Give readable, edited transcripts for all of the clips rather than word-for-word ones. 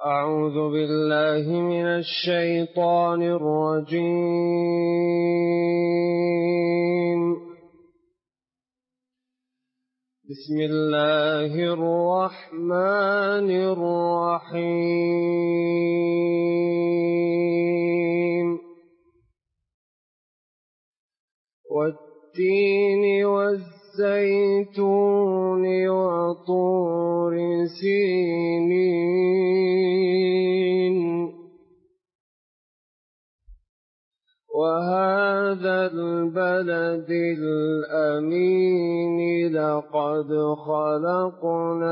أعوذ بالله من الشيطان الرجيم. بسم الله الرحمن الرحيم. والتين والزيتون وطور سينين وهذا البلد الأمين لقد خلقنا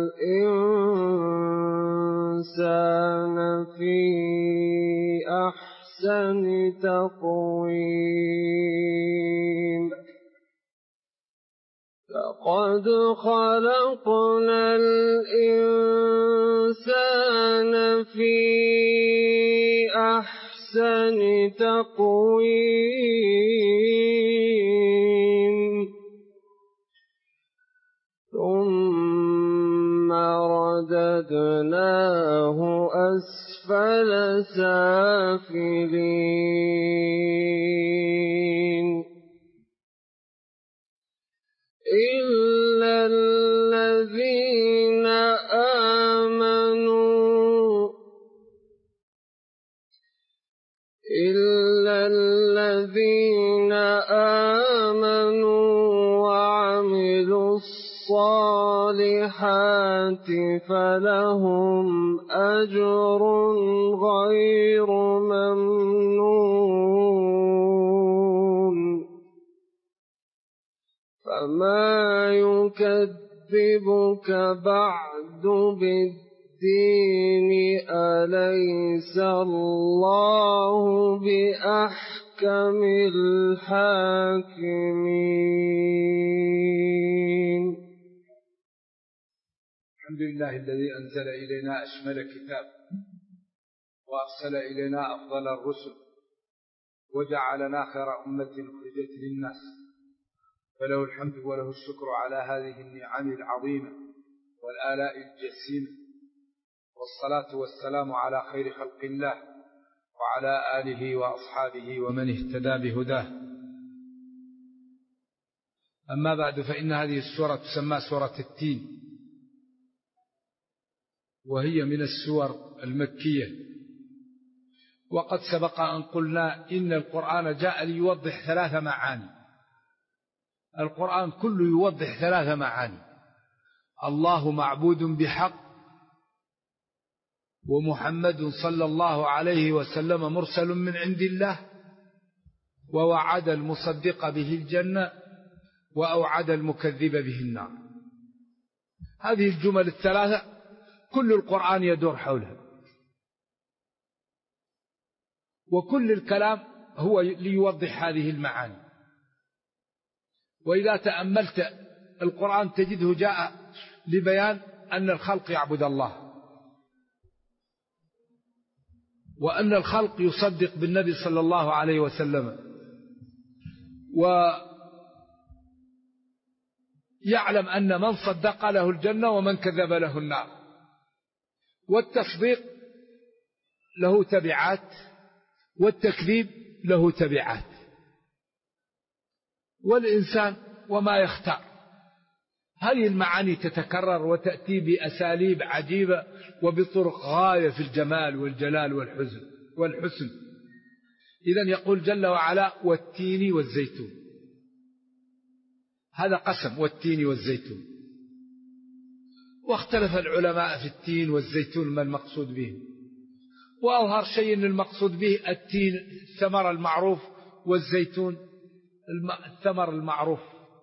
الإنسان في أحسن تقويم. لقد خلقنا الإنسان في أحسن تقويم ثم رددناه أسفل سافلين إلا الذين آمنوا وعملوا الصالحات فلهم أجر غير ممنون. فما يكذبك بعد بالدين أليس الله بأحكم الحاكمين. الحمد لله الذي أنزل إلينا أشمل كتاب وأرسل إلينا أفضل الرسل وجعلنا خير أمة أخرجت للناس، فله الحمد وله الشكر على هذه النعم العظيمة والآلاء الجسيمة، والصلاة والسلام على خير خلق الله وعلى آله وأصحابه ومن اهتدى بهداه. أما بعد، فإن هذه السورة تسمى سورة التين، وهي من السور المكية. وقد سبق أن قلنا إن القرآن جاء ليوضح 3 معاني. القرآن كله يوضح 3 معاني: الله معبود بحق، ومحمد صلى الله عليه وسلم مرسل من عند الله، ووعد المصدق به الجنة وأوعد المكذب به النار. هذه الجمل ال3 كل القرآن يدور حولها، وكل الكلام هو ليوضح هذه المعاني. وإذا تأملت القرآن تجده جاء لبيان أن الخلق يعبد الله، وأن الخلق يصدق بالنبي صلى الله عليه وسلم، ويعلم أن من صدق له الجنة ومن كذب له النار. والتصديق له تبعات، والتكذيب له تبعات، والإنسان وما يختار. هذه المعاني تتكرر وتأتي بأساليب عجيبة وبطرق غاية في الجمال والجلال والحسن. إذن يقول جل وعلا: والتين والزيتون. هذا قسم، والتين والزيتون. واختلف العلماء في التين والزيتون ما المقصود به، وأظهر شيء أن المقصود به التين الثمر المعروف، والزيتون الثمر المعروف.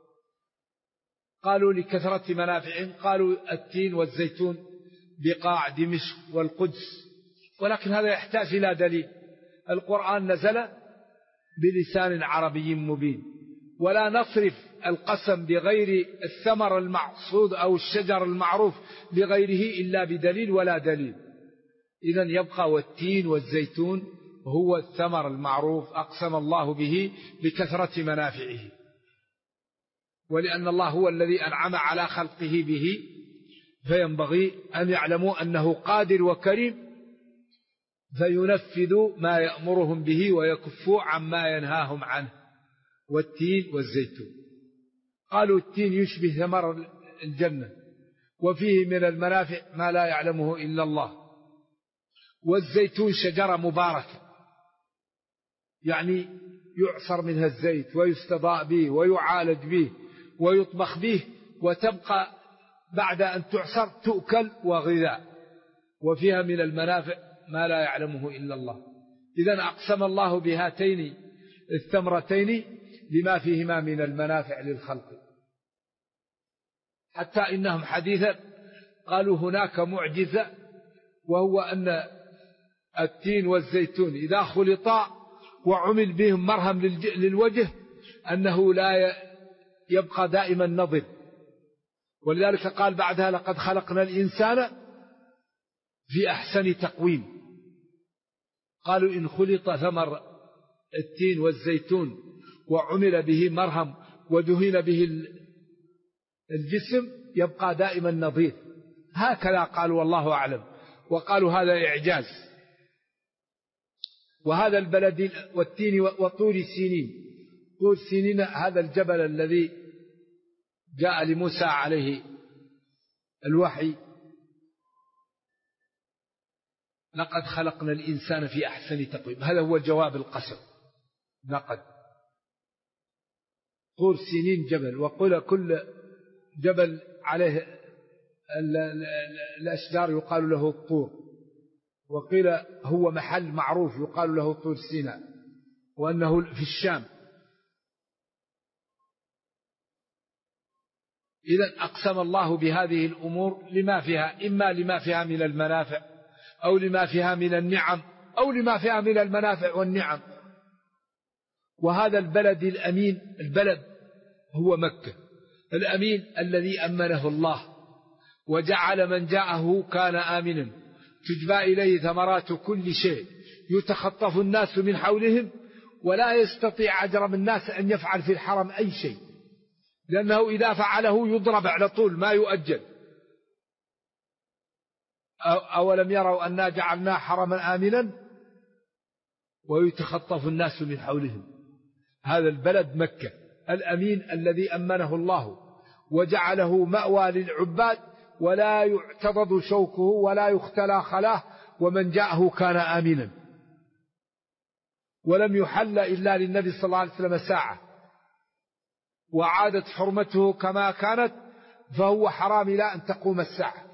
قالوا لكثرة منافعهم، قالوا التين والزيتون بقاع دمشق والقدس، ولكن هذا يحتاج إلى دليل. القرآن نزل بلسان عربي مبين، ولا نصرف القسم بغير الثمر المقصود أو الشجر المعروف لغيره إلا بدليل ولا دليل. إذن يبقى والتين والزيتون هو الثمر المعروف أقسم الله به لكثرة منافعه، ولأن الله هو الذي أنعم على خلقه به، فينبغي أن يعلموا أنه قادر وكريم، فينفذوا ما يأمرهم به ويكفوا عما ينهاهم عنه. والتين والزيتون، قالوا التين يشبه ثمر الجنة وفيه من المنافع ما لا يعلمه إلا الله. والزيتون شجرة مباركة، يعني يعصر منها الزيت ويستضاء به ويعالج به ويطبخ به، وتبقى بعد أن تعصر تؤكل وغذاء، وفيها من المنافع ما لا يعلمه إلا الله. إذن أقسم الله بهاتين الثمرتين لما فيهما من المنافع للخلق. حتى إنهم حديثا قالوا هناك معجزة، وهو أن التين والزيتون إذا خلطا وعمل بهم مرهم للوجه أنه لا يبقى دائما نضر. ولذلك قال بعدها لقد خلقنا الإنسان في أحسن تقويم. قالوا إن خلط ثمر التين والزيتون وعمل به مرهم ودهن به الجسم يبقى دائما نظيف. هكذا قالوا والله أعلم، وقالوا هذا إعجاز. وهذا البلد والتين وطور سينين، طور سينين هذا الجبل الذي جاء لموسى عليه الوحي، لقد خلقنا الإنسان في أحسن تقويم، هذا هو جواب القسم. لقد طور سينين جبل، وقل كل جبل عليه الأشجار يقال له الطور، وقيل هو محل معروف يقال له طور سيناء، وأنه في الشام. إذن أقسم الله بهذه الأمور لما فيها، إما لما فيها من المنافع أو لما فيها من النعم أو لما فيها من المنافع والنعم. وهذا البلد الأمين، البلد هو مكة، الأمين الذي أمنه الله وجعل من جاءه كان آمنا، تجبى إليه ثمرات كل شيء، يتخطف الناس من حولهم، ولا يستطيع أجرم الناس أن يفعل في الحرم أي شيء، لأنه إذا فعله يضرب على طول ما يؤجل. أولم يروا أنا جعلنا حرما آمنا ويتخطف الناس من حولهم. هذا البلد مكة الأمين الذي أمنه الله وجعله مأوى للعباد، ولا يعتضد شوكه ولا يختلى خلاه، ومن جاءه كان آمنا. ولم يحل إلا للنبي صلى الله عليه وسلم ساعة، وعادت حرمته كما كانت، فهو حرام لا أن تقوم الساعة.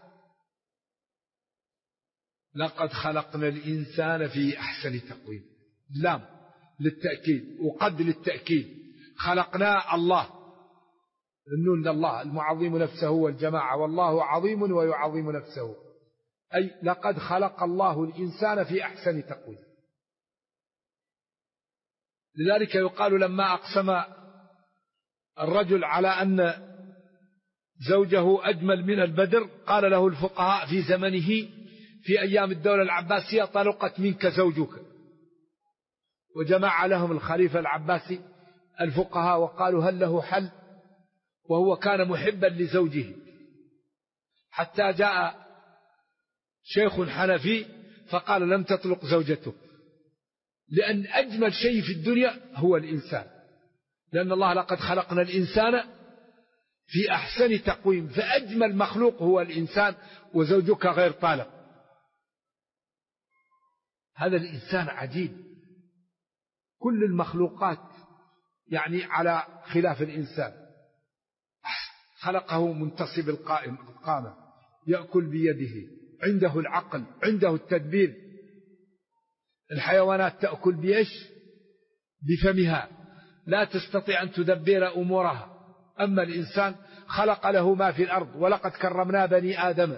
لقد خلقنا الإنسان في أحسن تقويم، لام للتأكيد وقد للتأكيد، خلقنا الله، النون الله المعظم نفسه والجماعة، والله عظيم ويعظم نفسه، أي لقد خلق الله الإنسان في أحسن تقويم. لذلك يقال لما أقسم الرجل على أن زوجه أجمل من البدر، قال له الفقهاء في زمنه في أيام الدولة العباسية طلقت منك زوجك، وجمع لهم الخليفة العباسي الفقهاء وقالوا هل له حل، وهو كان محبا لزوجه، حتى جاء شيخ حنفي فقال لم تطلق زوجته، لأن أجمل شيء في الدنيا هو الإنسان، لأن الله لقد خلقنا الإنسان في أحسن تقويم، فأجمل مخلوق هو الإنسان، وزوجك غير طالق. هذا الإنسان عجيب، كل المخلوقات يعني على خلاف الإنسان، خلقه منتصب القامة، يأكل بيده، عنده العقل، عنده التدبير. الحيوانات تأكل بإيش؟ بفمها، لا تستطيع أن تدبر أمورها. أما الإنسان خلق له ما في الأرض، ولقد كرمنا بني آدم.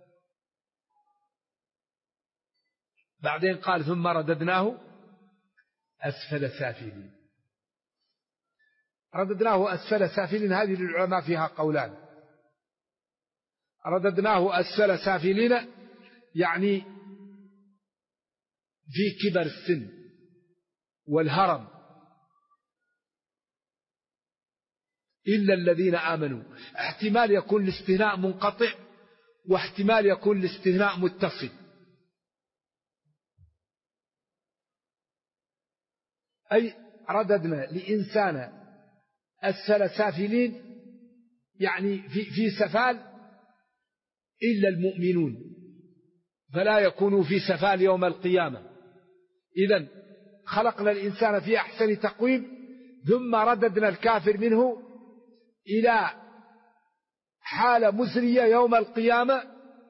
بعدين قال ثم رددناه أسفل سافلين. رددناه أسفل سافلين، هذه للعلماء فيها قولان. رددناه أسفل سافلين يعني في كبر السن والهرم، إلا الذين آمنوا. احتمال يكون الاستثناء منقطع، واحتمال يكون الاستثناء متصل. أي رددنا لإنسان أسفل سافلين، يعني في سفال إلا المؤمنون، فلا يكونوا في سفال يوم القيامة. إذن خلقنا الإنسان في أحسن تقويم، ثم رددنا الكافر منه إلى حالة مزرية يوم القيامة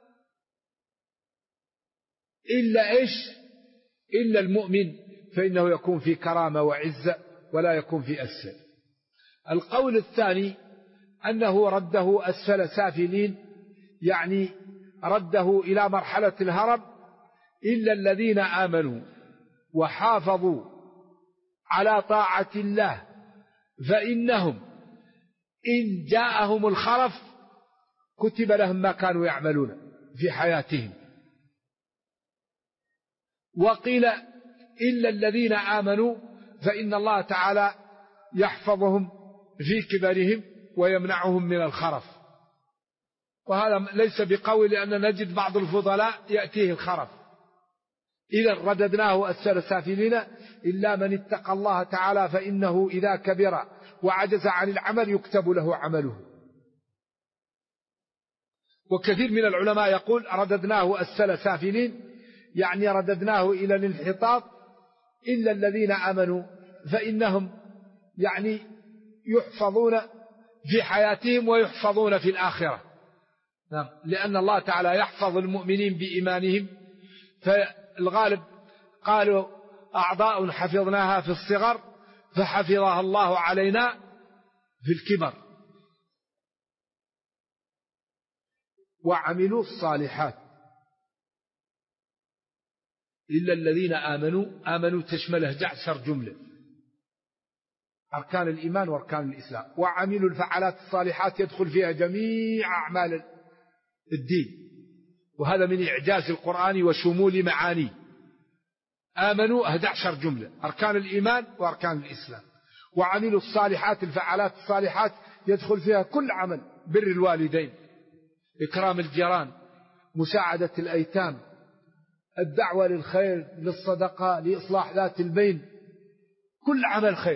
إلا المؤمن، فإنه يكون في كرامة وعزة ولا يكون في أسفل. القول الثاني أنه رده أسفل سافلين، يعني رده إلى مرحلة الهرم إلا الذين آمنوا وحافظوا على طاعة الله، فإنهم إن جاءهم الخرف كتب لهم ما كانوا يعملون في حياتهم. وقيل إلا الذين آمنوا فإن الله تعالى يحفظهم في كبرهم ويمنعهم من الخرف، وهذا ليس بقول، لأن نجد بعض الفضلاء يأتيه الخرف. إذا رددناه أسفل سافلين إلا من اتقى الله تعالى، فإنه إذا كبر وعجز عن العمل يكتب له عمله. وكثير من العلماء يقول رددناه أسفل سافلين، يعني رددناه إلى الانحطاط إلا الذين آمنوا، فإنهم يعني يحفظون في حياتهم ويحفظون في الآخرة. لأن الله تعالى يحفظ المؤمنين بإيمانهم، فالغالب قالوا أعضاء حفظناها في الصغر فحفظها الله علينا في الكبر. وعملوا الصالحات إلا الذين آمنوا تشمل 11 جملة، أركان الإيمان وأركان الإسلام. وعملوا الفعالات الصالحات يدخل فيها جميع أعمال الدين، وهذا من إعجاز القرآن وشمول معاني. آمنوا 11 جملة، أركان الإيمان وأركان الإسلام. وعملوا الصالحات، الفعالات الصالحات يدخل فيها كل عمل: بر الوالدين، إكرام الجيران، مساعدة الأيتام، الدعوة للخير، للصدقة، لإصلاح ذات البين، كل عمل خير.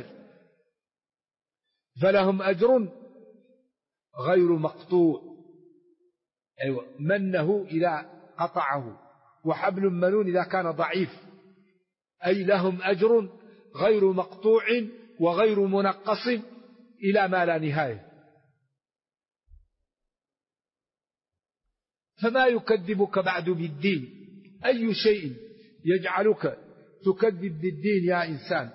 فلهم أجر غير مقطوع، أيوة، منه إذا قطعه، وحبل منون إذا كان ضعيف، أي لهم أجر غير مقطوع وغير منقص إلى ما لا نهاية. فما يكذبك بعد بالدين؟ أي شيء يجعلك تكذب بالدين يا إنسان؟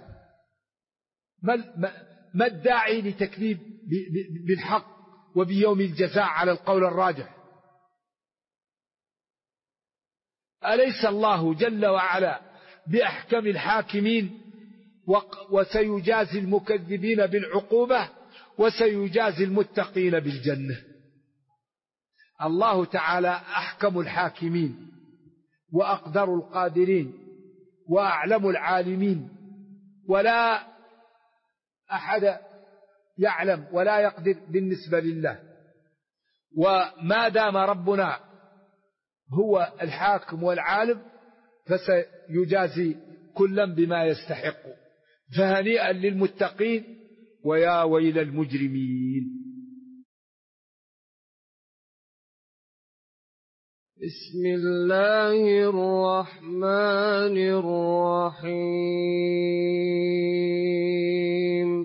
ما الداعي لتكذيب بالحق وبيوم الجزاء على القول الراجح؟ أليس الله جل وعلا بأحكم الحاكمين؟ وسيجازي المكذبين بالعقوبة وسيجازي المتقين بالجنة. الله تعالى أحكم الحاكمين وأقدر القادرين وأعلم العالمين، ولا أحد يعلم ولا يقدر بالنسبة لله. وما دام ربنا هو الحاكم والعالم فسيجازي كلا بما يستحق. فهنيئا للمتقين ويا ويل المجرمين. بسم الله الرحمن الرحيم.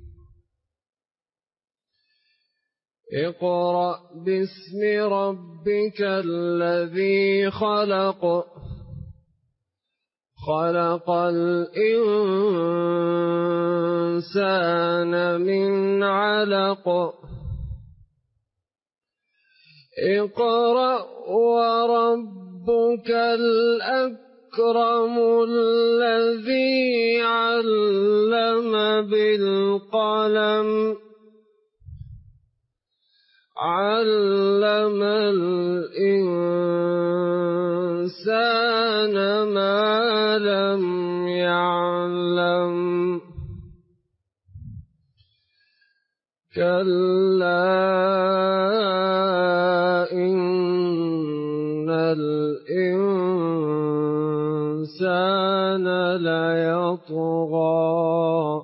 اقرأ باسم ربك الذي خلق، خلق الإنسان من علق، اقرأ وربك الأكرم الذي علم بالقلم، علم الإنسان ما لم يعلم، كلا إن الإنسان ليطغى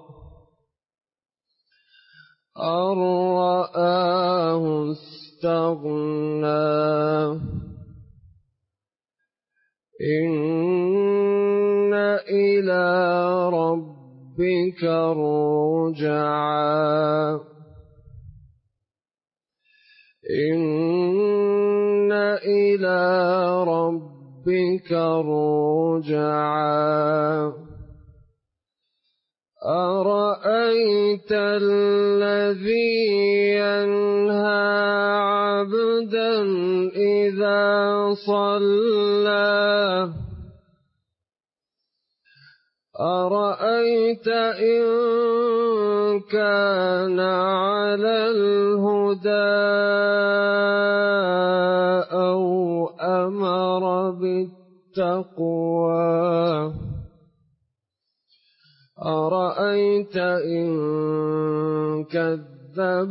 أن رآه استغنى إن إلى ربك الرجعى إن إلى ربك الرجعى أرأيت الذي ينهى عبدا إذا صلى أرأيت إن كان على الهدى أو أمر بالتقوى أرأيت إن كذب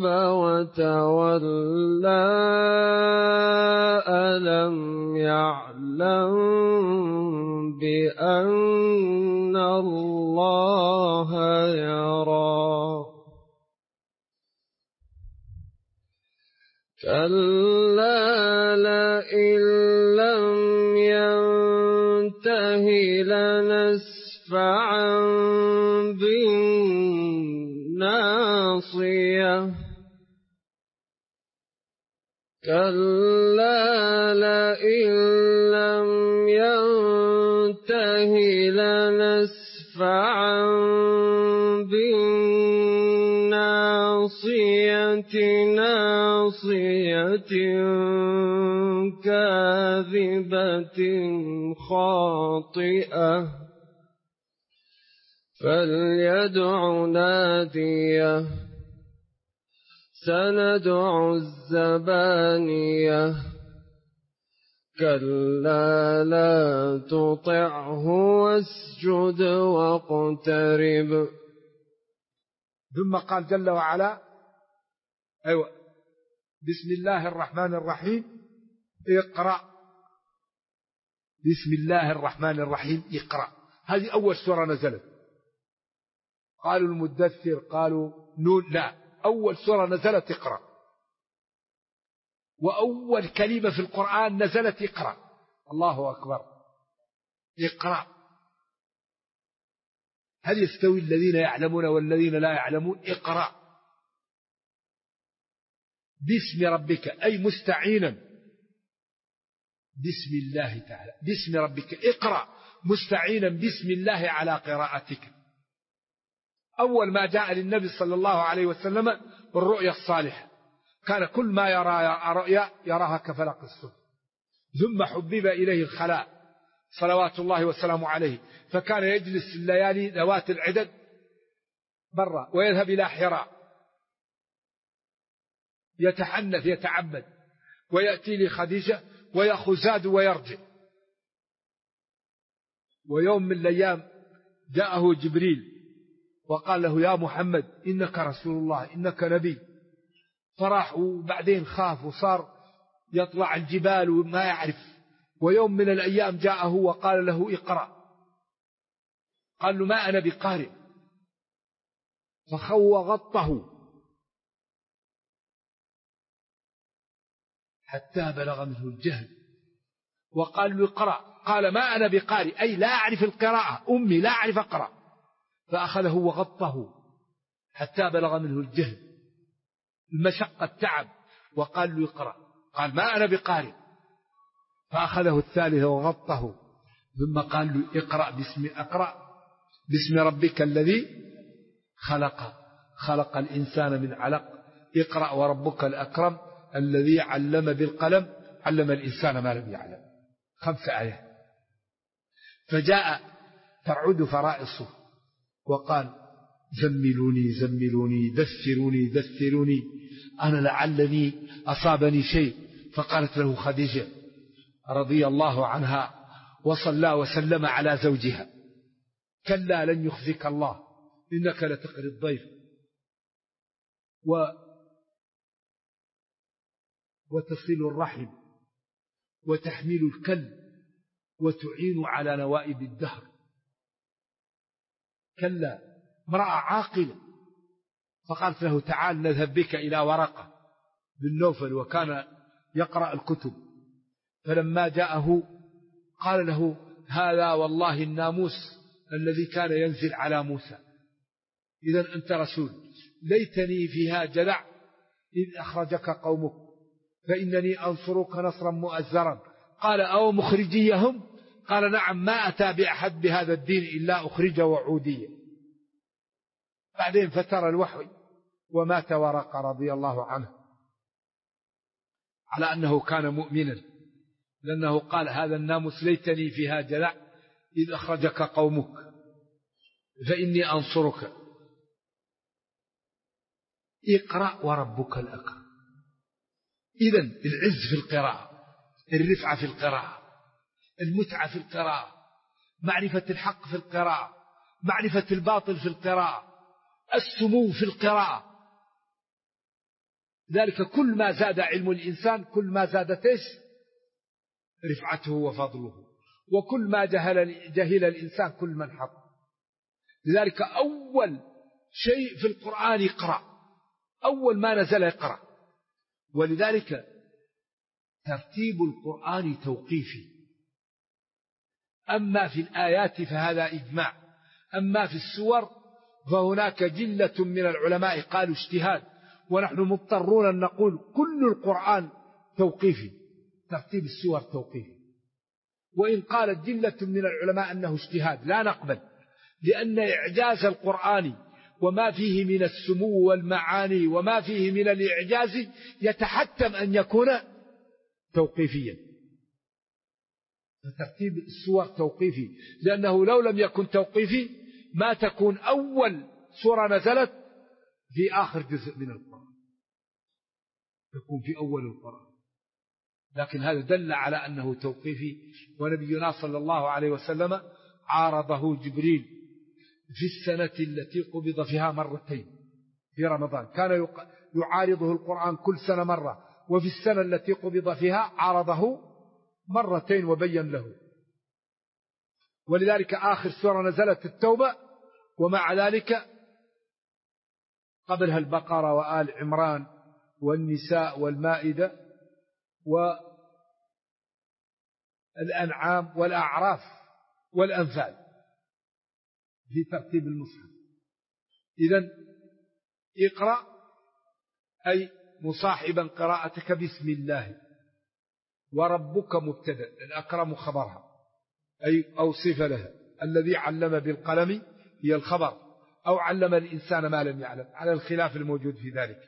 وتولى ألم يعلم بأن الله يرى كلا لئن لم ينته لنسفعا بالناصية كلا لئن لم ينته لنسفعا بالناصية ناصية كاذبة خاطئة فليدع ناديه سندع الزبانية كلا لا تطعه واسجد واقترب. ثم قال جل وعلا أيوة بسم الله الرحمن الرحيم اقرأ بسم الله الرحمن الرحيم اقرأ. هذه أول سورة نزلت. قالوا المدثر قالوا نون لا أول سورة نزلت اقرأ وأول كلمة في القرآن نزلت اقرأ. الله أكبر اقرأ. هل يستوي الذين يعلمون والذين لا يعلمون؟ اقرأ باسم ربك أي مستعينا بسم الله تعالى باسم ربك اقرأ مستعينا باسم الله على قراءتك. أول ما جاء للنبي صلى الله عليه وسلم بالرؤيا الصالحة كان كل ما يرى رؤيا يراها كفلق الصبح. ثم حبب إليه الخلاء صلوات الله وسلامه عليه فكان يجلس الليالي ذوات العدد برا ويذهب إلى حراء يتحنث يتعبد ويأتي لخديجة ويأخذ زاد ويرجع. ويوم من الأيام جاءه جبريل وقال له يا محمد إنك رسول الله إنك نبي. فراح وبعدين خاف وصار يطلع الجبال وما يعرف. ويوم من الأيام جاءه وقال له اقرأ. قال له ما أنا بقارئ. فخو غطه حتى بلغ منه الجهل وقال له اقرأ. قال ما أنا بقارئ أي لا أعرف القراءة أمي لا أعرف أقرأ. فأخذه وغطه حتى بلغ منه الجهل المشقة التعب وقال له اقرأ. قال ما أنا بقارئ. فأخذه الثالث وغطه ثم قال له اقرأ باسم ربك الذي خلق الإنسان من علق اقرأ وربك الأكرم الذي علم بالقلم علم الإنسان ما لم يعلم. 5 آيات. فجاء ترعد فرائصه وقال زملوني دثروني أنا لعلني أصابني شيء. فقالت له خديجة رضي الله عنها وصلى وسلم على زوجها كلا لن يخزك الله إنك لتقري الضيف وتصل الرحم وتحمل الكل وتعين على نوائب الدهر. كلا، امرأة عاقلة، فقالت له تعال نذهب بك إلى ورقة بن نوفل وكان يقرأ الكتب، فلما جاءه قال له هذا والله الناموس الذي كان ينزل على موسى، إذا أنت رسول، ليتني فيها جذع إذ أخرجك قومك فإنني أنصرك نصرا مؤزرا. قال أو مخرجيهم؟ قال نعم، ما أتى بأحد بهذا الدين إلا أخرج وعوديا. بعدين فتر الوحي ومات ورقة رضي الله عنه على أنه كان مؤمنا، لأنه قال هذا الناموس ليتني فيها جذع إذ أخرجك قومك فإني أنصرك. اقرأ وربك الأكرم. إذن العز في القراءة، الرفعة في القراءة، المتعة في القراءة، معرفة الحق في القراءة، معرفة الباطل في القراءة، السمو في القراءة. ذلك كل ما زاد علم الإنسان كل ما زادت رفعته وفضله، وكل ما جهل الإنسان كل من حط. لذلك أول شيء في القرآن اقرأ، أول ما نزل اقرأ. ولذلك ترتيب القرآن توقيفي، أما في الآيات فهذا إجماع، أما في السور فهناك جلة من العلماء قالوا اجتهاد، ونحن مضطرون أن نقول كل القرآن توقيفي، ترتيب السور توقيفي. وإن قالت جلة من العلماء أنه اجتهاد لا نقبل، لأن إعجاز القرآن وما فيه من السمو والمعاني وما فيه من الإعجاز يتحتم أن يكون توقيفيا. فترتيب السور توقيفي، لأنه لو لم يكن توقيفي ما تكون أول سورة نزلت في آخر جزء من القرآن، تكون في أول القرآن. لكن هذا دل على أنه توقيفي. ونبينا صلى الله عليه وسلم عارضه جبريل في السنة التي قبض فيها مرتين في رمضان، كان يعارضه القرآن كل سنة مرة، وفي السنة التي قبض فيها عارضه مرتين وبين له. ولذلك آخر سورة نزلت التوبة، ومع ذلك قبلها البقرة وآل عمران والنساء والمائدة والأنعام والأعراف والأنفال في ترتيب المصحف. إذن اقرأ أي مصاحبا قراءتك بسم الله، وربك مبتدأ، الأكرم خبرها أي أو صفة لها. الذي علم بالقلم هي الخبر، أو علم الإنسان ما لم يعلم، على الخلاف الموجود في ذلك.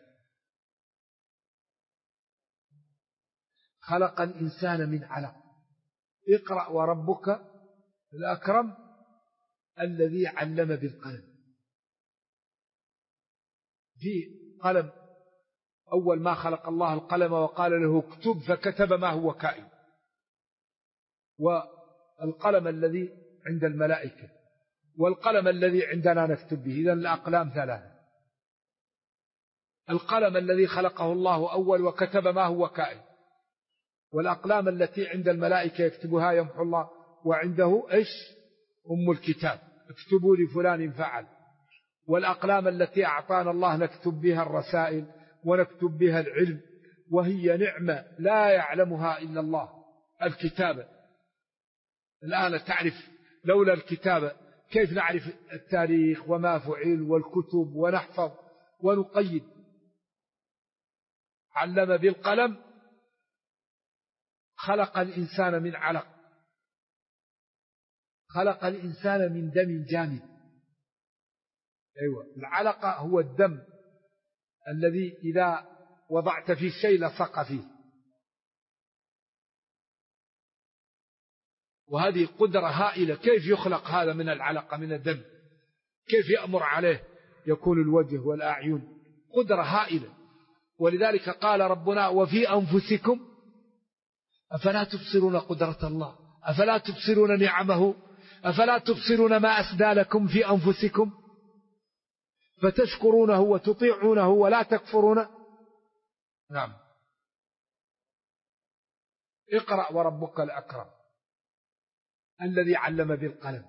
خلق الإنسان من علق. اقرأ وربك الأكرم الذي علم بالقلم. في قلم، أول ما خلق الله القلم وقال له اكتب فكتب ما هو كائن. والقلم الذي عند الملائكة والقلم الذي عندنا نكتب به، إذن الأقلام ثلاثة. القلم الذي خلقه الله أول وكتب ما هو كائن، والأقلام التي عند الملائكة يكتبها يمحو الله، وعنده إيش؟ أم الكتاب، اكتبوا لفلان فعل. والأقلام التي أعطانا الله نكتب بها الرسائل ونكتب بها العلم، وهي نعمة لا يعلمها إلا الله، الكتابة. الآن تعرف لولا الكتابة كيف نعرف التاريخ وما فعل والكتب ونحفظ ونقيد. علم بالقلم. خلق الإنسان من علق. خلق الإنسان من دم جامد. أيوة، العلقة هو الدم الذي إذا وضعت فيه شيء لصق فيه. وهذه قدرة هائلة. كيف يخلق هذا من العلقة من الدم؟ كيف يأمر عليه يكون الوجه والأعين؟ قدرة هائلة. ولذلك قال ربنا وفي أنفسكم أفلا تبصرون قدرة الله، أفلا تبصرون نعمه، أفلا تبصرون ما أسدى لكم في أنفسكم فتشكرونه وتطيعونه ولا تكفرون. نعم. اقرأ وربك الأكرم الذي علم بالقلم،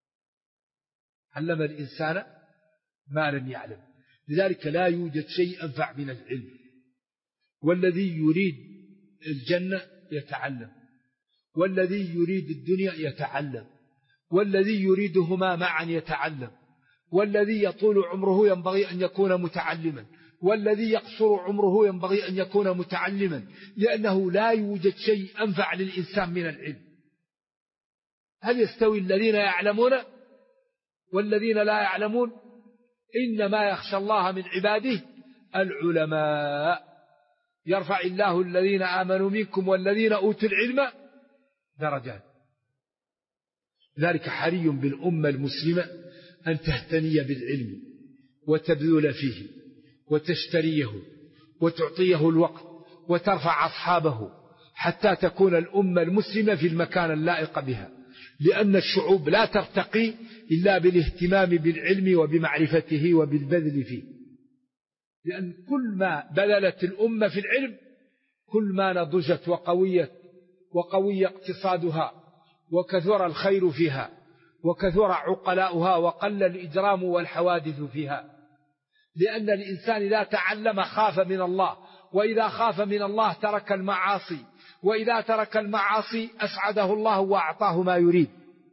علم الإنسان ما لم يعلم. لذلك لا يوجد شيء أنفع من العلم. والذي يريد الجنة يتعلم، والذي يريد الدنيا يتعلم، والذي يريدهما معا يتعلم، والذي يطول عمره ينبغي أن يكون متعلما، والذي يقصر عمره ينبغي أن يكون متعلما، لأنه لا يوجد شيء أنفع للإنسان من العلم. هل يستوي الذين يعلمون والذين لا يعلمون؟ إنما يخشى الله من عباده العلماء. يرفع الله الذين آمنوا منكم والذين أوتوا العلم درجات. ذلك حري بالأمة المسلمة أن تهتني بالعلم وتبذل فيه وتشتريه وتعطيه الوقت وترفع أصحابه حتى تكون الأمة المسلمة في المكان اللائق بها، لأن الشعوب لا ترتقي إلا بالاهتمام بالعلم وبمعرفته وبالبذل فيه. لأن كل ما بذلت الأمة في العلم كل ما نضجت وقوي اقتصادها وكثر الخير فيها وكثر عقلاؤها وقل الإجرام والحوادث فيها. لأن الإنسان إذا تعلم خاف من الله، وإذا خاف من الله ترك المعاصي، وإذا ترك المعاصي أسعده الله وأعطاه ما يريد.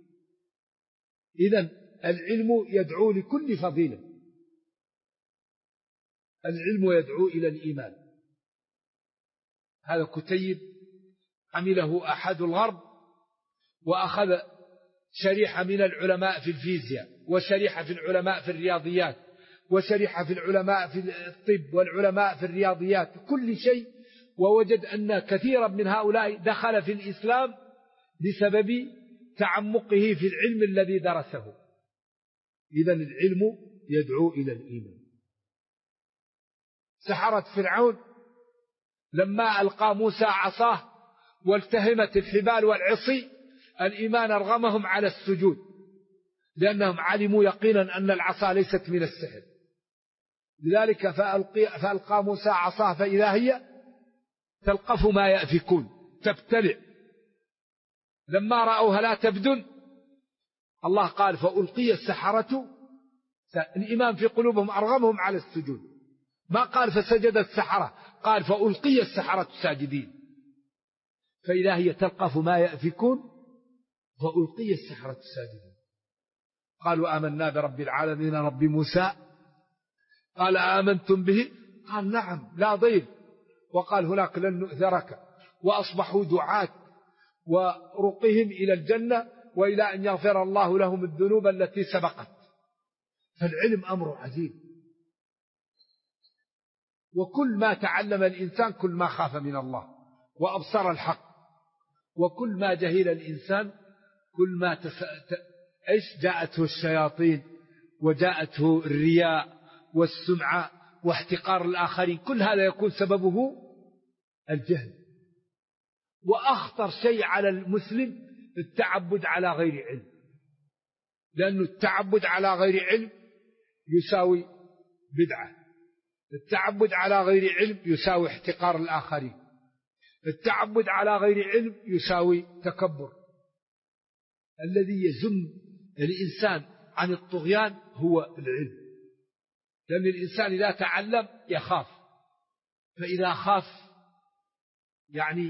إذن العلم يدعو لكل فضيلة. العلم يدعو إلى الإيمان. هذا كتيب عمله أحد الغرب، وأخذ شريحة من العلماء في الفيزياء، وشريحة في العلماء في الرياضيات، وشريحة في العلماء في الطب، والعلماء في الرياضيات، كل شيء، ووجد أن كثيرا من هؤلاء دخل في الإسلام بسبب تعمقه في العلم الذي درسه. إذن العلم يدعو إلى الإيمان. سحرة فرعون لما ألقى موسى عصاه والتهمت الحبال والعصي، الإيمان أرغمهم على السجود، لأنهم علموا يقينا أن العصا ليست من السحر. لذلك فألقى موسى عصاه فإذا هي تلقف ما يأفكون، تبتلع. لما رأوها لا تبدن، الله قال فألقي السحرة، الإيمان في قلوبهم أرغمهم على السجود. ما قال فسجد السحرة، قال فألقي السحرة ساجدين، فإذا هي تلقف ما يأفكون فألقي السحرة ساجدين. قالوا آمنا برب العالمين رب موسى. قال آمنتم به؟ قال نعم لا ضير. وقال هناك لن نؤثرك. وأصبحوا دعاة ورقهم إلى الجنة وإلى أن يغفر الله لهم الذنوب التي سبقت. فالعلم أمر عجيب. وكل ما تعلم الإنسان كل ما خاف من الله وأبصر الحق، وكل ما جهل الإنسان كل ما جاءته الشياطين وجاءته الرياء والسمعة واحتقار الآخرين، كل هذا يكون سببه الجهل. وأخطر شيء على المسلم التعبد على غير علم، لأن التعبد على غير علم يساوي بدعة، التعبد على غير علم يساوي احتقار الآخرين، التعبد على غير علم يساوي تكبر. الذي يزم الإنسان عن الطغيان هو العلم، لأن الإنسان إذا تعلم يخاف، فإذا خاف يعني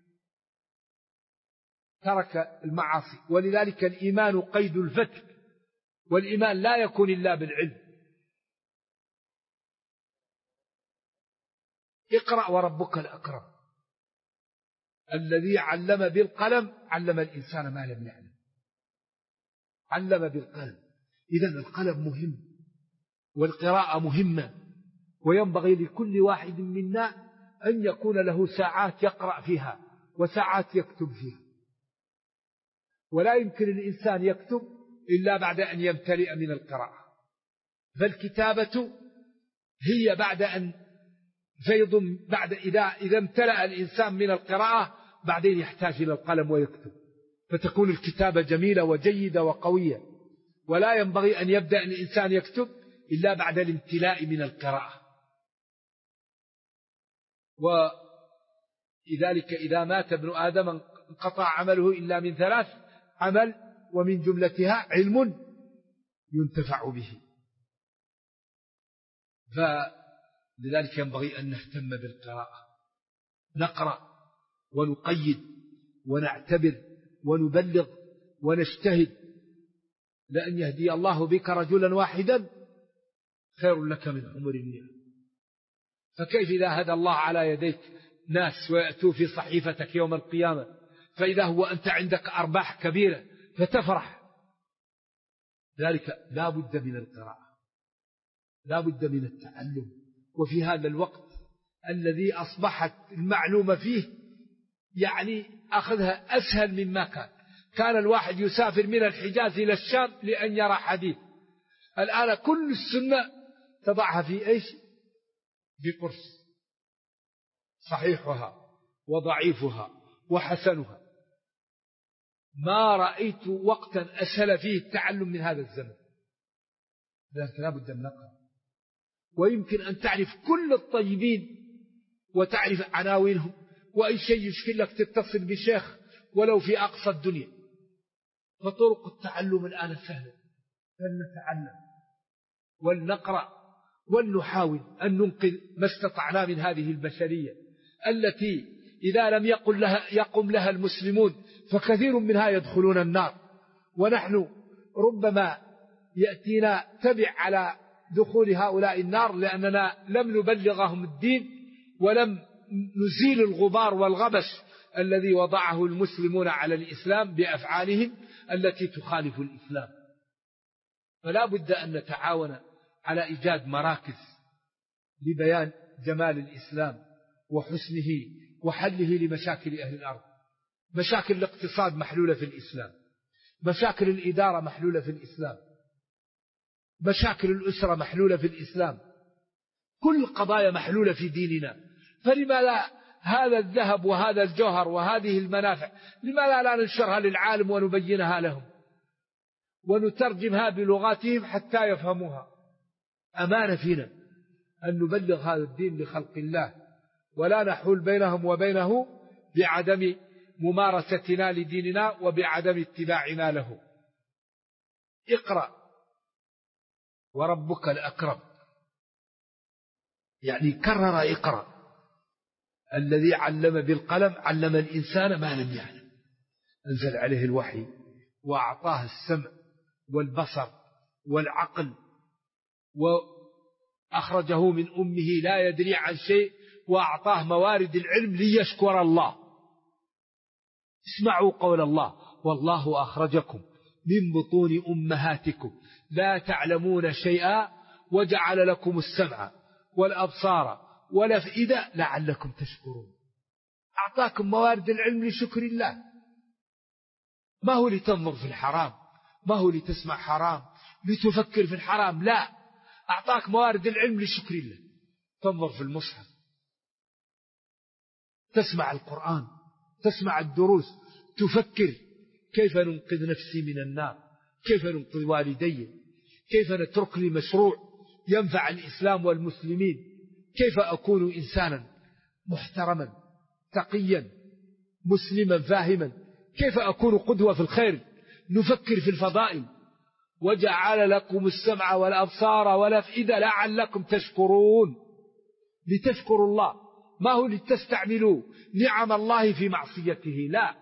ترك المعاصي. ولذلك الإيمان قيد الفتك، والإيمان لا يكون إلا بالعلم. اقرأ وربك الأكرم الذي علم بالقلم علم الإنسان ما لم يعلم. علم بالقلم. إذن القلم مهم والقراءة مهمة، وينبغي لكل واحد منا أن يكون له ساعات يقرأ فيها وساعات يكتب فيها. ولا يمكن الإنسان يكتب إلا بعد أن يمتلئ من القراءة. فالكتابة هي بعد أن إذا امتلأ الإنسان من القراءة بعدين يحتاج إلى القلم ويكتب، فتكون الكتابة جميلة وجيدة وقوية. ولا ينبغي أن يبدأ الإنسان يكتب إلا بعد الامتلاء من القراءة. لذلك إذا مات ابن آدم انقطع عمله إلا من 3: عمل، ومن جملتها علم ينتفع به. فلذلك ينبغي أن نهتم بالقراءة، نقرأ ونقيد ونعتبر ونبلغ ونجتهد، لأن يهدي الله بك رجلا واحدا خير لك من حمر النعم. فكيف إذا هدى الله على يديك ناس ويأتوا في صحيفتك يوم القيامة فإذا هو أنت عندك أرباح كبيرة فتفرح. ذلك لا بد من القراءة، لا بد من التعلم. وفي هذا الوقت الذي أصبحت المعلومة فيه يعني أخذها أسهل مما كان الواحد يسافر من الحجاز إلى الشام لأن يرى حديث. الآن كل السنة تضعها في إيش؟ في قرص، صحيحها وضعيفها وحسنها. ما رأيت وقتا أسهل فيه التعلم من هذا الزمن. لذلك لا بد من نقرأ، ويمكن أن تعرف كل الطيبين وتعرف عناوينهم، وأي شيء يشكل لك تتصل بشيخ ولو في أقصى الدنيا. فطرق التعلم الآن سهلة، فلنتعلم ولنقرأ ولنحاول أن ننقذ ما استطعنا من هذه البشرية التي إذا لم يقم لها المسلمون فكثير منها يدخلون النار. ونحن ربما يأتينا تبع على دخول هؤلاء النار لأننا لم نبلغهم الدين ولم نزيل الغبار والغبش الذي وضعه المسلمون على الإسلام بأفعالهم التي تخالف الإسلام. فلا بد أن نتعاون على إيجاد مراكز لبيان جمال الإسلام وحسنه وحله لمشاكل أهل الأرض. مشاكل الاقتصاد محلولة في الإسلام، مشاكل الإدارة محلولة في الإسلام، مشاكل الأسرة محلولة في الإسلام، كل القضايا محلولة في ديننا. فلما لا هذا الذهب وهذا الجوهر وهذه المنافع لما لا ننشرها للعالم ونبينها لهم ونترجمها بلغاتهم حتى يفهموها؟ أمانة فينا أن نبلغ هذا الدين لخلق الله، ولا نحول بينهم وبينه بعدم ممارستنا لديننا وبعدم اتباعنا له. اقرأ وربك الأكرم، يعني كرر اقرأ. الذي علم بالقلم علم الإنسان ما لم يعلم. أنزل عليه الوحي وأعطاه السمع والبصر والعقل، وأخرجه من أمه لا يدري عن شيء، وأعطاه موارد العلم ليشكر الله. اسمعوا قول الله: والله أخرجكم من بطون أمهاتكم لا تعلمون شيئا وجعل لكم السمع والأبصار والأفئدة لعلكم تشكرون. أعطاكم موارد العلم لشكر الله، ما هو لتنظر في الحرام، ما هو لتسمع حرام لتفكر في الحرام، لا، أعطاك موارد العلم لشكر الله. تنظر في المصحف، تسمع القرآن، تسمع الدروس، تفكر كيف ننقذ نفسي من النار، كيف ننقذ والدي، كيف نترك لي مشروع ينفع الإسلام والمسلمين، كيف أكون إنسانا محترما تقيا مسلما فاهما، كيف أكون قدوة في الخير. نفكر في الفضائل. وجعل لكم السمع والأبصار والأفئدة لعلكم تشكرون، لتشكروا الله، ما هو لتستعملوا نعم الله في معصيته، لا.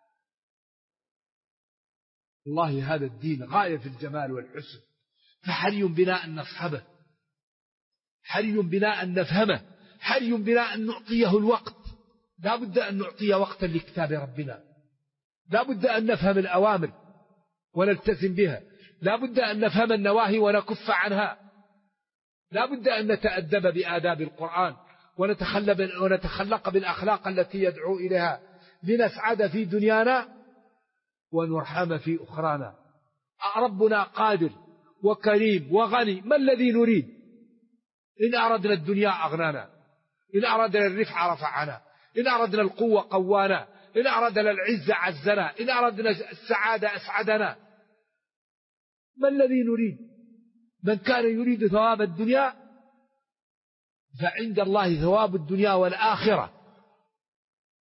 والله هذا الدين غاية في الجمال والحسن، فحري بنا أن نصحبه، حري بنا أن نفهمه، حري بنا أن نعطيه الوقت. لا بد أن نعطي وقتا لكتاب ربنا، لا بد أن نفهم الأوامر ونلتزم بها، لا بد أن نفهم النواهي ونكف عنها، لا بد أن نتأدب بآداب القرآن ونتخلق بالأخلاق التي يدعو إليها لنسعد في دنيانا ونرحم في أخرانا. ربنا قادر وكريم وغني، ما الذي نريد؟ إن أردنا الدنيا أغنانا، إن أردنا الرفع رفعنا، إن أردنا القوة قوانا، إن أردنا العزة عزنا، إن أردنا السعادة أسعدنا. ما الذي نريد؟ من كان يريد ثواب الدنيا فعند الله ثواب الدنيا والآخرة.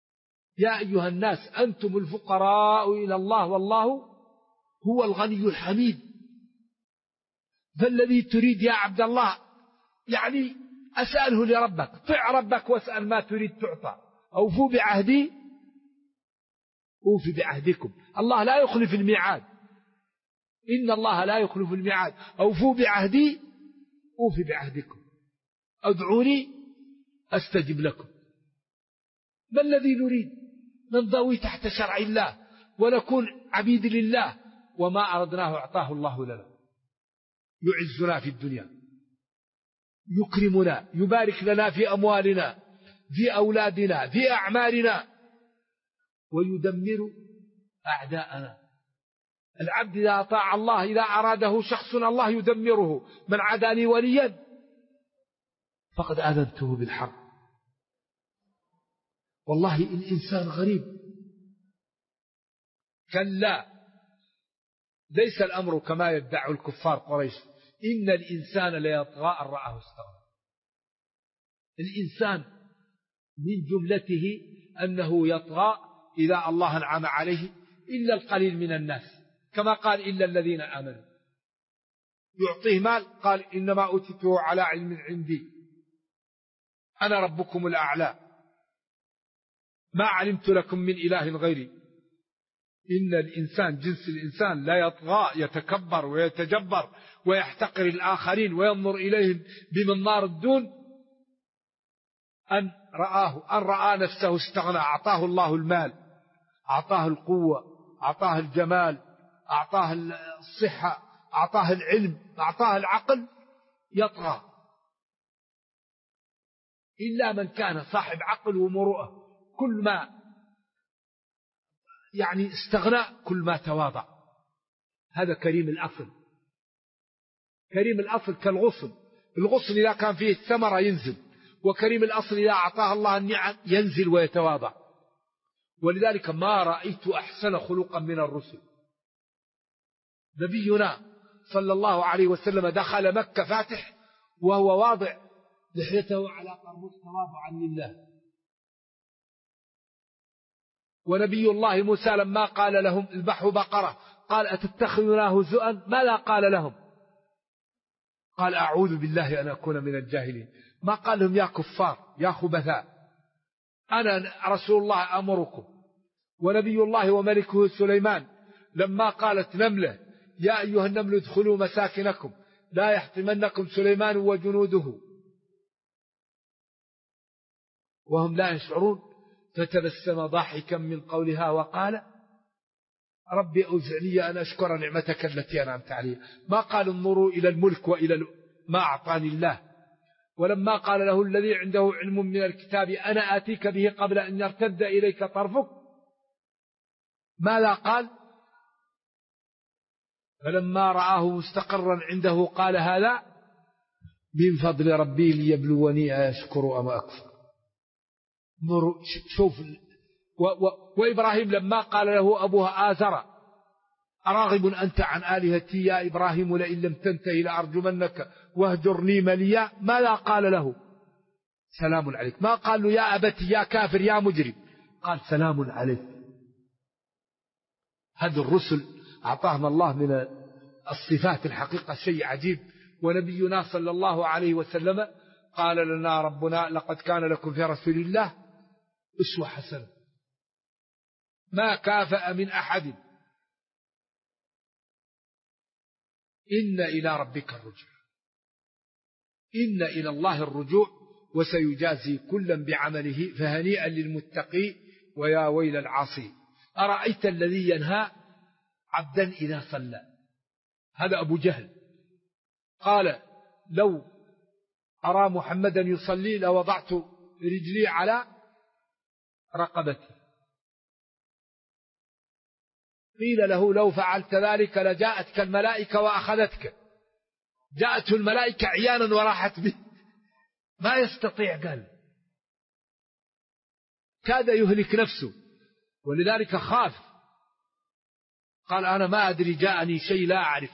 يا أيها الناس أنتم الفقراء إلى الله والله هو الغني الحميد. فالذي تريد يا عبد الله يعني أسأله لربك، طع ربك واسأل ما تريد تعطى. أوفوا بعهدي أوفي بعهدكم. الله لا يخلف الميعاد، إن الله لا يخلف الميعاد. أوفوا بعهدي أوفي بعهدكم، ادعوني أستجب لكم. ما الذي نريد؟ ننضوي تحت شرع الله ونكون عبيد لله، وما أردناه أعطاه الله لنا. يعزنا في الدنيا، يكرمنا، يبارك لنا في أموالنا، في أولادنا، في أعمالنا، ويدمر أعداءنا. العبد إذا أطاع الله، إذا أراده شخص الله يدمره. من عادى لي وليا فقد آذنته بالحرب. والله الإنسان غريب. كلا، ليس الأمر كما يدعي الكفار قريش، إن الإنسان ليطغى أن رآه استغنى. الإنسان من جملته أنه يطغى إذا الله أنعم عليه، إلا القليل من الناس، كما قال إلا الذين آمنوا. يعطيه مال قال إنما أوتيته على علم عندي، أنا ربكم الأعلى، ما علمت لكم من إله غيري. إن الإنسان جنس الإنسان لا يطغى، يتكبر ويتجبر ويحتقر الآخرين وينظر إليهم بمنظار الدون. أن رأى نفسه استغنى، أعطاه الله المال، أعطاه القوة، أعطاه الجمال، أعطاه الصحة، أعطاه العلم، أعطاه العقل، يطغى. إلا من كان صاحب عقل ومروءة، كل ما يعني استغنى كل ما تواضع. هذا كريم الأصل. كريم الأصل كالغصن، الغصن إذا كان فيه الثمرة ينزل، وكريم الأصل إذا أعطاه الله النعم ينزل ويتواضع. ولذلك ما رأيت أحسن خلقا من الرسل. نبينا صلى الله عليه وسلم دخل مكة فاتح وهو واضع لحيته على قرمز تواضعا لله. ونبي الله موسى لما قال لهم اذبحوا بقرة قال أتتخذونه هزؤا؟ ماذا قال لهم؟ قال أعوذ بالله أن أكون من الجاهلين. ما قال لهم يا كفار يا خبثاء، أنا رسول الله أمركم. ونبي الله وملكه سليمان لما قالت نملة يا أيها النمل ادخلوا مساكنكم لا يحطمنكم سليمان وجنوده وهم لا يشعرون، فتبسم ضاحكا من قولها وقال ربي أوزعني أن أشكر نعمتك التي أنعمت علي. ما قال انظروا إلى الملك وإلى ما أعطاني الله. ولما قال له الذي عنده علم من الكتاب أنا آتيك به قبل أن يرتد إليك طرفك، ماذا قال؟ فلما رآه مستقرا عنده قال هذا من فضل ربي ليبلوني أشكر أم أكفر. شوف. وإبراهيم لما قال له أبوه آزر أراغب أنت عن آلهتي يا إبراهيم لئن لم تنتهي لأرجمنك واهجرني مليا، ماذا قال له؟ سلام عليك. ما قال له يا أبتي يا كافر يا مجرم، قال سلام عليك. هذا الرسل أعطاهم الله من الصفات الحقيقة شيء عجيب. ونبينا صلى الله عليه وسلم قال لنا ربنا لقد كان لكم في رسول الله أسوة حسنة ما كافأ من أحد، إن إلى ربك الرجوع، إن إلى الله الرجوع وسيجازي كلا بعمله فهنيئا للمتقي ويا ويل العاصي. أرأيت الذي ينهى عبدا إذا صلى، هذا أبو جهل قال لو أرى محمدا يصلي لوضعت رجلي على رقبته. قيل له لو فعلت ذلك لجاءتك الملائكة وأخذتك. جاءته الملائكة عيانا وراحت به، ما يستطيع، قال كاد يهلك نفسه، ولذلك خاف. قال أنا ما أدري جاءني شيء لا أعرف.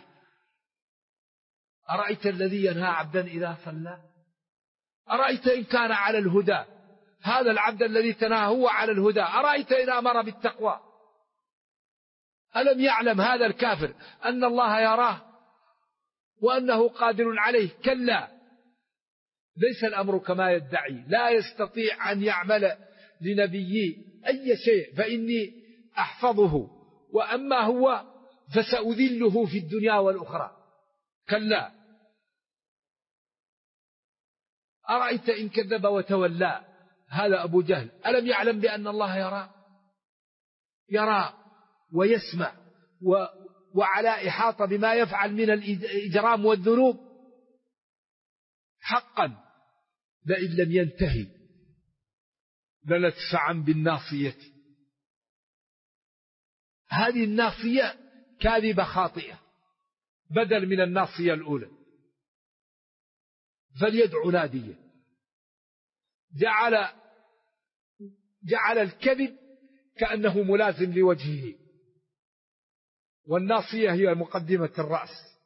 أرأيت الذي ينهى عبدا إذا صلى، أرأيت إن كان على الهدى هذا العبد الذي تناه هو على الهدى، أرأيت إن أمر بالتقوى؟ ألم يعلم هذا الكافر أن الله يراه وأنه قادر عليه؟ كلا، ليس الأمر كما يدعي، لا يستطيع أن يعمل لنبيي أي شيء فإني أحفظه، وأما هو فسأذله في الدنيا والأخرى. كلا، أرأيت إن كذب وتولى، هذا أبو جهل. ألم يعلم بأن الله يرى ويسمع وعلى إحاطة بما يفعل من الإجرام والذنوب؟ حقا لئن لم ينتهي لنتسعا بالناصية. هذه الناصية كاذبة خاطئة بدل من الناصية الأولى. فليدع نادية، جعل الكذب كأنه ملازم لوجهه، والناصية هي مقدمة الرأس،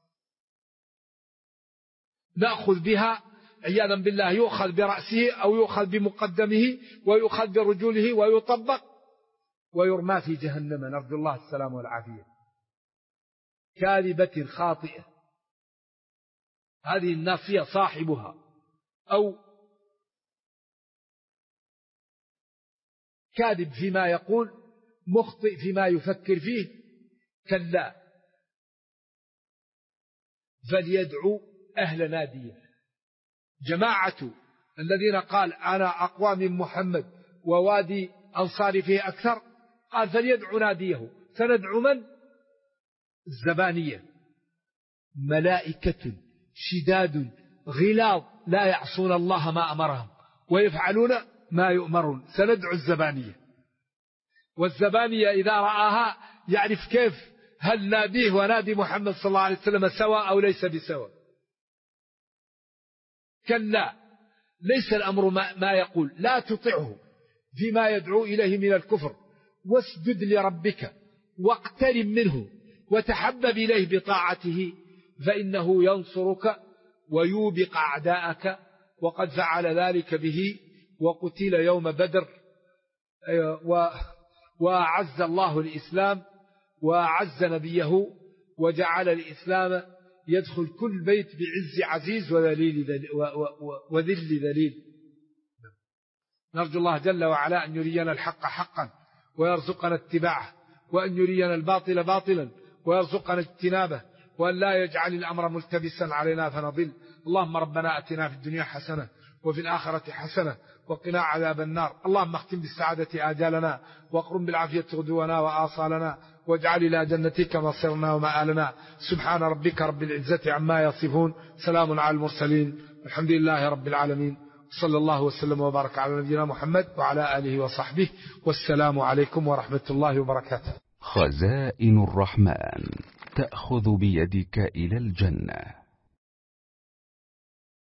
نأخذ بها عياذا بالله، يؤخذ برأسه أو يؤخذ بمقدمه ويؤخذ برجوله ويطبق ويرمى في جهنم، نرجو الله السلام والعافية. كاذبة خاطئة، هذه الناصية صاحبها أو كاذب فيما يقول، مخطئ فيما يفكر فيه. كلا، فليدعو أهل نادية. جماعة الذين قال أنا أقوى من محمد ووادي أنصاري فيه أكثر، قال فليدعو ناديه. سندعو من؟ الزبانية، ملائكة شداد غلاظ لا يعصون الله ما أمرهم ويفعلون ما يؤمرون. سندعو الزبانية، والزبانية إذا رآها يعرف كيف، هل ناديه ونادي محمد صلى الله عليه وسلم سواء أو ليس بسواء. كلا، ليس الأمر ما يقول، لا تطعه فيما يدعو إليه من الكفر، واسجد لربك واقترب منه وتحبب إليه بطاعته فإنه ينصرك ويوبق أعداءك، وقد فعل ذلك به وقتل يوم بدر. وأعز الله الإسلام وأعز نبيه وجعل الإسلام يدخل كل بيت بعز عزيز وذل ذليل. نرجو الله جل وعلا أن يرينا الحق حقا ويرزقنا اتباعه، وأن يرينا الباطل باطلا ويرزقنا اجتنابه، وأن لا يجعل الأمر ملتبسا علينا فنضل. اللهم ربنا أتنا في الدنيا حسنة وفي الآخرة حسنة وقنا عذاب النار. اللهم اختم بالسعادة آجالنا واقرم بالعافية غدونا وآصالنا، واجعل إلى جنتك مصيرنا ومآلنا. سبحان ربك رب العزة عما يصفون، سلام على المرسلين، الحمد لله رب العالمين، صلى الله وسلم وبارك على نبينا محمد وعلى آله وصحبه، والسلام عليكم ورحمة الله وبركاته. خزائن الرحمن تأخذ بيدك إلى الجنة.